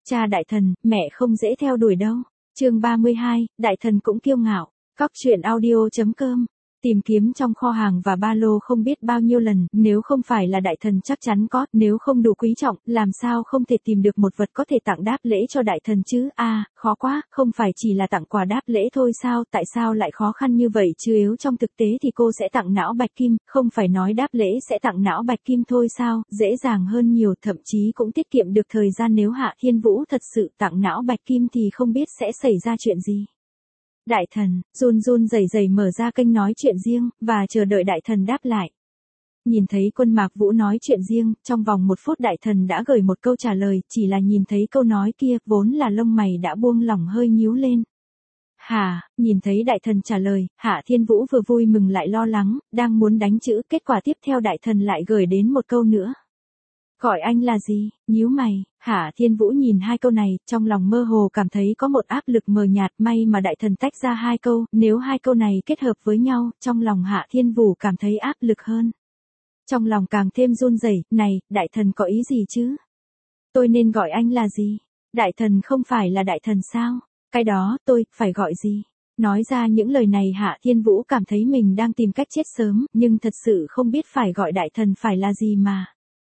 Cha đại thần, mẹ không dễ theo đuổi đâu. Chương 32, đại thần cũng kiêu ngạo. Cóc truyện audio.com. Tìm kiếm trong kho hàng và ba lô không biết bao nhiêu lần, nếu không phải là đại thần chắc chắn có, nếu không đủ quý trọng, làm sao không thể tìm được một vật có thể tặng đáp lễ cho đại thần chứ, khó quá, không phải chỉ là tặng quà đáp lễ thôi sao, tại sao lại khó khăn như vậy chứ, yếu trong thực tế thì cô sẽ tặng não bạch kim, không phải nói đáp lễ sẽ tặng não bạch kim thôi sao, dễ dàng hơn nhiều, thậm chí cũng tiết kiệm được thời gian, nếu Hạ Thiên Vũ thật sự tặng não bạch kim thì không biết sẽ xảy ra chuyện gì. Đại thần, run run rẩy rẩy mở ra kênh nói chuyện riêng, và chờ đợi đại thần đáp lại. Nhìn thấy Quân Mạc Vũ nói chuyện riêng, trong vòng 1 phút đại thần đã gửi một câu trả lời, chỉ là nhìn thấy câu nói kia, vốn là lông mày đã buông lỏng hơi nhíu lên. Nhìn thấy đại thần trả lời, Hạ Thiên Vũ vừa vui mừng lại lo lắng, đang muốn đánh chữ, kết quả tiếp theo đại thần lại gửi đến một câu nữa. Gọi anh là gì? Nhíu mày, Hạ Thiên Vũ nhìn hai câu này, trong lòng mơ hồ cảm thấy có một áp lực mờ nhạt, may mà đại thần tách ra hai câu, nếu hai câu này kết hợp với nhau, trong lòng Hạ Thiên Vũ cảm thấy áp lực hơn. Trong lòng càng thêm run rẩy, này, đại thần có ý gì chứ? Tôi nên gọi anh là gì? Đại thần không phải là đại thần sao? Cái đó, tôi, phải gọi gì? Nói ra những lời này Hạ Thiên Vũ cảm thấy mình đang tìm cách chết sớm, nhưng thật sự không biết phải gọi đại thần phải là gì mà.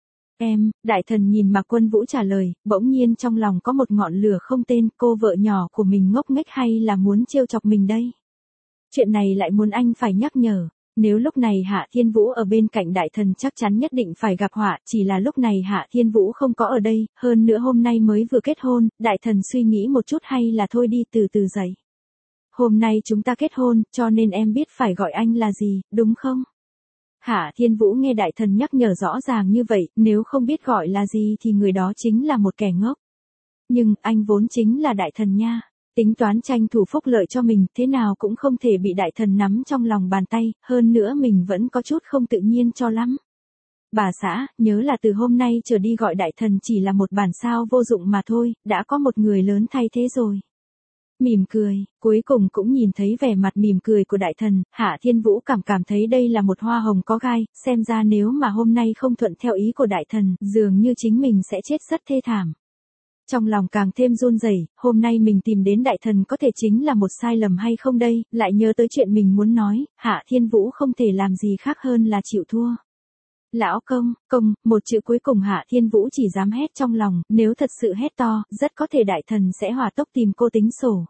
Đại thần nhìn Mạc Quân Vũ trả lời, bỗng nhiên trong lòng có một ngọn lửa không tên, cô vợ nhỏ của mình ngốc nghếch hay là muốn trêu chọc mình đây? Chuyện này lại muốn anh phải nhắc nhở, nếu lúc này Hạ Thiên Vũ ở bên cạnh đại thần chắc chắn nhất định phải gặp họa, chỉ là lúc này Hạ Thiên Vũ không có ở đây, hơn nữa hôm nay mới vừa kết hôn, đại thần suy nghĩ một chút hay là thôi đi từ từ dậy. Hôm nay chúng ta kết hôn, cho nên em biết phải gọi anh là gì, đúng không? Hạ Thiên Vũ nghe đại thần nhắc nhở rõ ràng như vậy, nếu không biết gọi là gì thì người đó chính là một kẻ ngốc. Nhưng, anh vốn chính là đại thần nha. Tính toán tranh thủ phúc lợi cho mình, thế nào cũng không thể bị đại thần nắm trong lòng bàn tay, hơn nữa mình vẫn có chút không tự nhiên cho lắm. Bà xã, nhớ là từ hôm nay trở đi gọi đại thần chỉ là một bản sao vô dụng mà thôi, đã có một người lớn thay thế rồi. Mỉm cười, cuối cùng cũng nhìn thấy vẻ mặt mỉm cười của đại thần, Hạ Thiên Vũ cảm thấy đây là một hoa hồng có gai, xem ra nếu mà hôm nay không thuận theo ý của đại thần, dường như chính mình sẽ chết rất thê thảm. Trong lòng càng thêm run rẩy, hôm nay mình tìm đến đại thần có thể chính là một sai lầm hay không đây, lại nhớ tới chuyện mình muốn nói, Hạ Thiên Vũ không thể làm gì khác hơn là chịu thua. Lão công, một chữ cuối cùng Hạ Thiên Vũ chỉ dám hét trong lòng, nếu thật sự hét to, rất có thể đại thần sẽ hỏa tốc tìm cô tính sổ.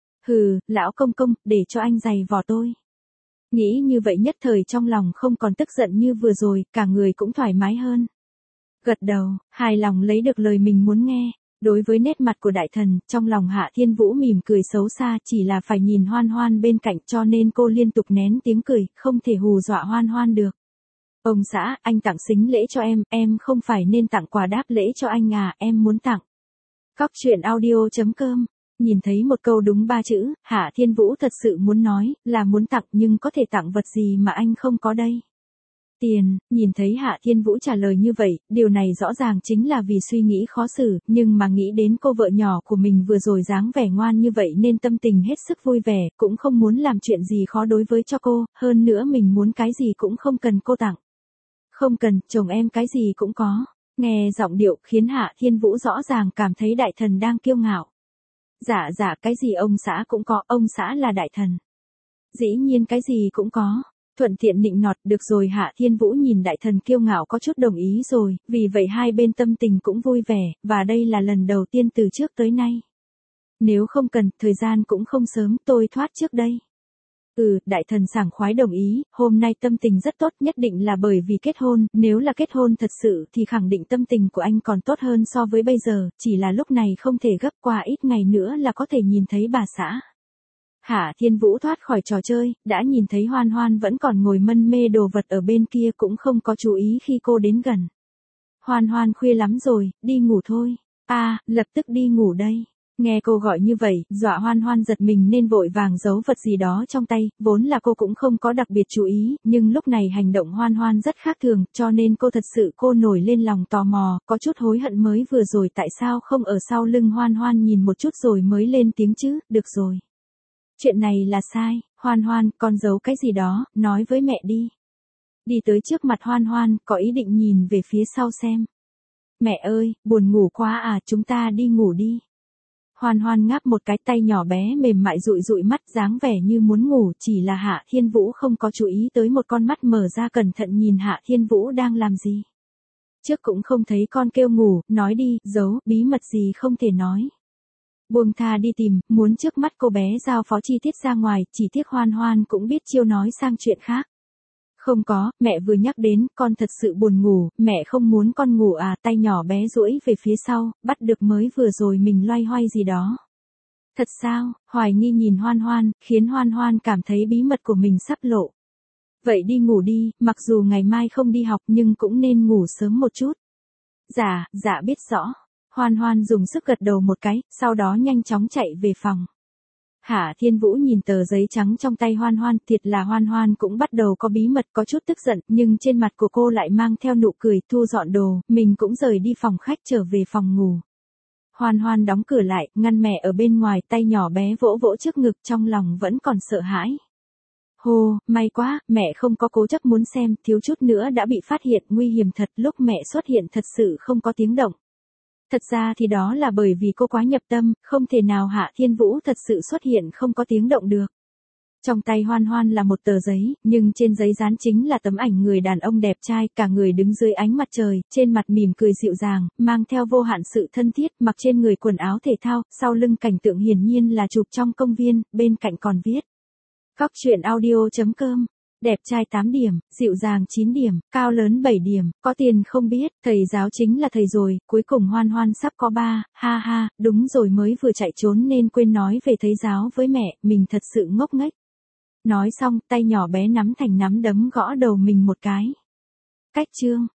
Lão công, để cho anh giày vò tôi. Nghĩ như vậy nhất thời trong lòng không còn tức giận như vừa rồi, cả người cũng thoải mái hơn. Gật đầu, hài lòng lấy được lời mình muốn nghe. Đối với nét mặt của đại thần, trong lòng Hạ Thiên Vũ mỉm cười xấu xa, chỉ là phải nhìn Hoan Hoan bên cạnh cho nên cô liên tục nén tiếng cười, không thể hù dọa Hoan Hoan được. Ông xã, anh tặng sính lễ cho em không phải nên tặng quà đáp lễ cho anh à, em muốn tặng. Cóc truyện audio.com. Nhìn thấy một câu đúng 3 chữ, Hạ Thiên Vũ thật sự muốn nói, là muốn tặng nhưng có thể tặng vật gì mà anh không có đây. Tiền, nhìn thấy Hạ Thiên Vũ trả lời như vậy, điều này rõ ràng chính là vì suy nghĩ khó xử, nhưng mà nghĩ đến cô vợ nhỏ của mình vừa rồi dáng vẻ ngoan như vậy nên tâm tình hết sức vui vẻ, cũng không muốn làm chuyện gì khó đối với cho cô, hơn nữa mình muốn cái gì cũng không cần cô tặng. Không cần, chồng em cái gì cũng có. Nghe giọng điệu khiến Hạ Thiên Vũ rõ ràng cảm thấy đại thần đang kiêu ngạo. Dạ, cái gì ông xã cũng có, ông xã là đại thần. Dĩ nhiên cái gì cũng có. Thuận tiện nịnh nọt, được rồi Hạ Thiên Vũ nhìn đại thần kiêu ngạo có chút đồng ý rồi, vì vậy hai bên tâm tình cũng vui vẻ, và đây là lần đầu tiên từ trước tới nay. Nếu không cần, thời gian cũng không sớm, tôi thoát trước đây. Đại thần sảng khoái đồng ý, hôm nay tâm tình rất tốt, nhất định là bởi vì kết hôn, nếu là kết hôn thật sự thì khẳng định tâm tình của anh còn tốt hơn so với bây giờ, chỉ là lúc này không thể gấp, qua ít ngày nữa là có thể nhìn thấy bà xã. Hạ Thiên Vũ thoát khỏi trò chơi, đã nhìn thấy Hoan Hoan vẫn còn ngồi mân mê đồ vật ở bên kia cũng không có chú ý khi cô đến gần. Hoan khuya lắm rồi, đi ngủ thôi. Lập tức đi ngủ đây. Nghe cô gọi như vậy, dọa Hoan giật mình nên vội vàng giấu vật gì đó trong tay, vốn là cô cũng không có đặc biệt chú ý, nhưng lúc này hành động Hoan rất khác thường, cho nên cô nổi lên lòng tò mò, có chút hối hận mới vừa rồi tại sao không ở sau lưng Hoan nhìn một chút rồi mới lên tiếng chứ, được rồi. Chuyện này là sai, Hoan, con giấu cái gì đó, nói với mẹ đi. Đi tới trước mặt Hoan, có ý định nhìn về phía sau xem. Mẹ ơi, buồn ngủ quá à, chúng ta đi ngủ đi. Hoan Hoan ngáp một cái, tay nhỏ bé mềm mại dụi dụi mắt, dáng vẻ như muốn ngủ, chỉ là Hạ Thiên Vũ không có chú ý tới một con mắt mở ra cẩn thận nhìn Hạ Thiên Vũ đang làm gì. Trước cũng không thấy con kêu ngủ, nói đi, giấu, bí mật gì không thể nói. Buông tha đi tìm, muốn trước mắt cô bé giao phó chi tiết ra ngoài, chỉ tiếc Hoan Hoan cũng biết chiêu nói sang chuyện khác. Không có, mẹ vừa nhắc đến, con thật sự buồn ngủ, mẹ không muốn con ngủ à, tay nhỏ bé duỗi về phía sau, bắt được mới vừa rồi mình loay hoay gì đó. Thật sao, hoài nghi nhìn Hoan Hoan, khiến Hoan Hoan cảm thấy bí mật của mình sắp lộ. Vậy đi ngủ đi, mặc dù ngày mai không đi học nhưng cũng nên ngủ sớm một chút. Dạ, dạ biết rõ. Hoan Hoan dùng sức gật đầu một cái, sau đó nhanh chóng chạy về phòng. Hạ Thiên Vũ nhìn tờ giấy trắng trong tay Hoan Hoan, thiệt là Hoan Hoan cũng bắt đầu có bí mật, có chút tức giận, nhưng trên mặt của cô lại mang theo nụ cười, thu dọn đồ, mình cũng rời đi phòng khách trở về phòng ngủ. Hoan Hoan đóng cửa lại, ngăn mẹ ở bên ngoài, tay nhỏ bé vỗ vỗ trước ngực, trong lòng vẫn còn sợ hãi. Hô, may quá, mẹ không có cố chấp muốn xem, thiếu chút nữa đã bị phát hiện, nguy hiểm thật, lúc mẹ xuất hiện thật sự không có tiếng động. Thật ra thì đó là bởi vì cô quá nhập tâm, không thể nào Hạ Thiên Vũ thật sự xuất hiện không có tiếng động được. Trong tay Hoan Hoan là một tờ giấy, nhưng trên giấy dán chính là tấm ảnh người đàn ông đẹp trai, cả người đứng dưới ánh mặt trời, trên mặt mỉm cười dịu dàng, mang theo vô hạn sự thân thiết, mặc trên người quần áo thể thao, sau lưng cảnh tượng hiển nhiên là chụp trong công viên, bên cạnh còn viết. Góc truyện audio.com. Đẹp trai 8 điểm, dịu dàng 9 điểm, cao lớn 7 điểm, có tiền không biết, thầy giáo chính là thầy rồi, cuối cùng Hoan Hoan sắp có 3, ha ha, đúng rồi mới vừa chạy trốn nên quên nói về thầy giáo với mẹ, mình thật sự ngốc nghếch. Nói xong, tay nhỏ bé nắm thành nắm đấm gõ đầu mình một cái. Cách chương.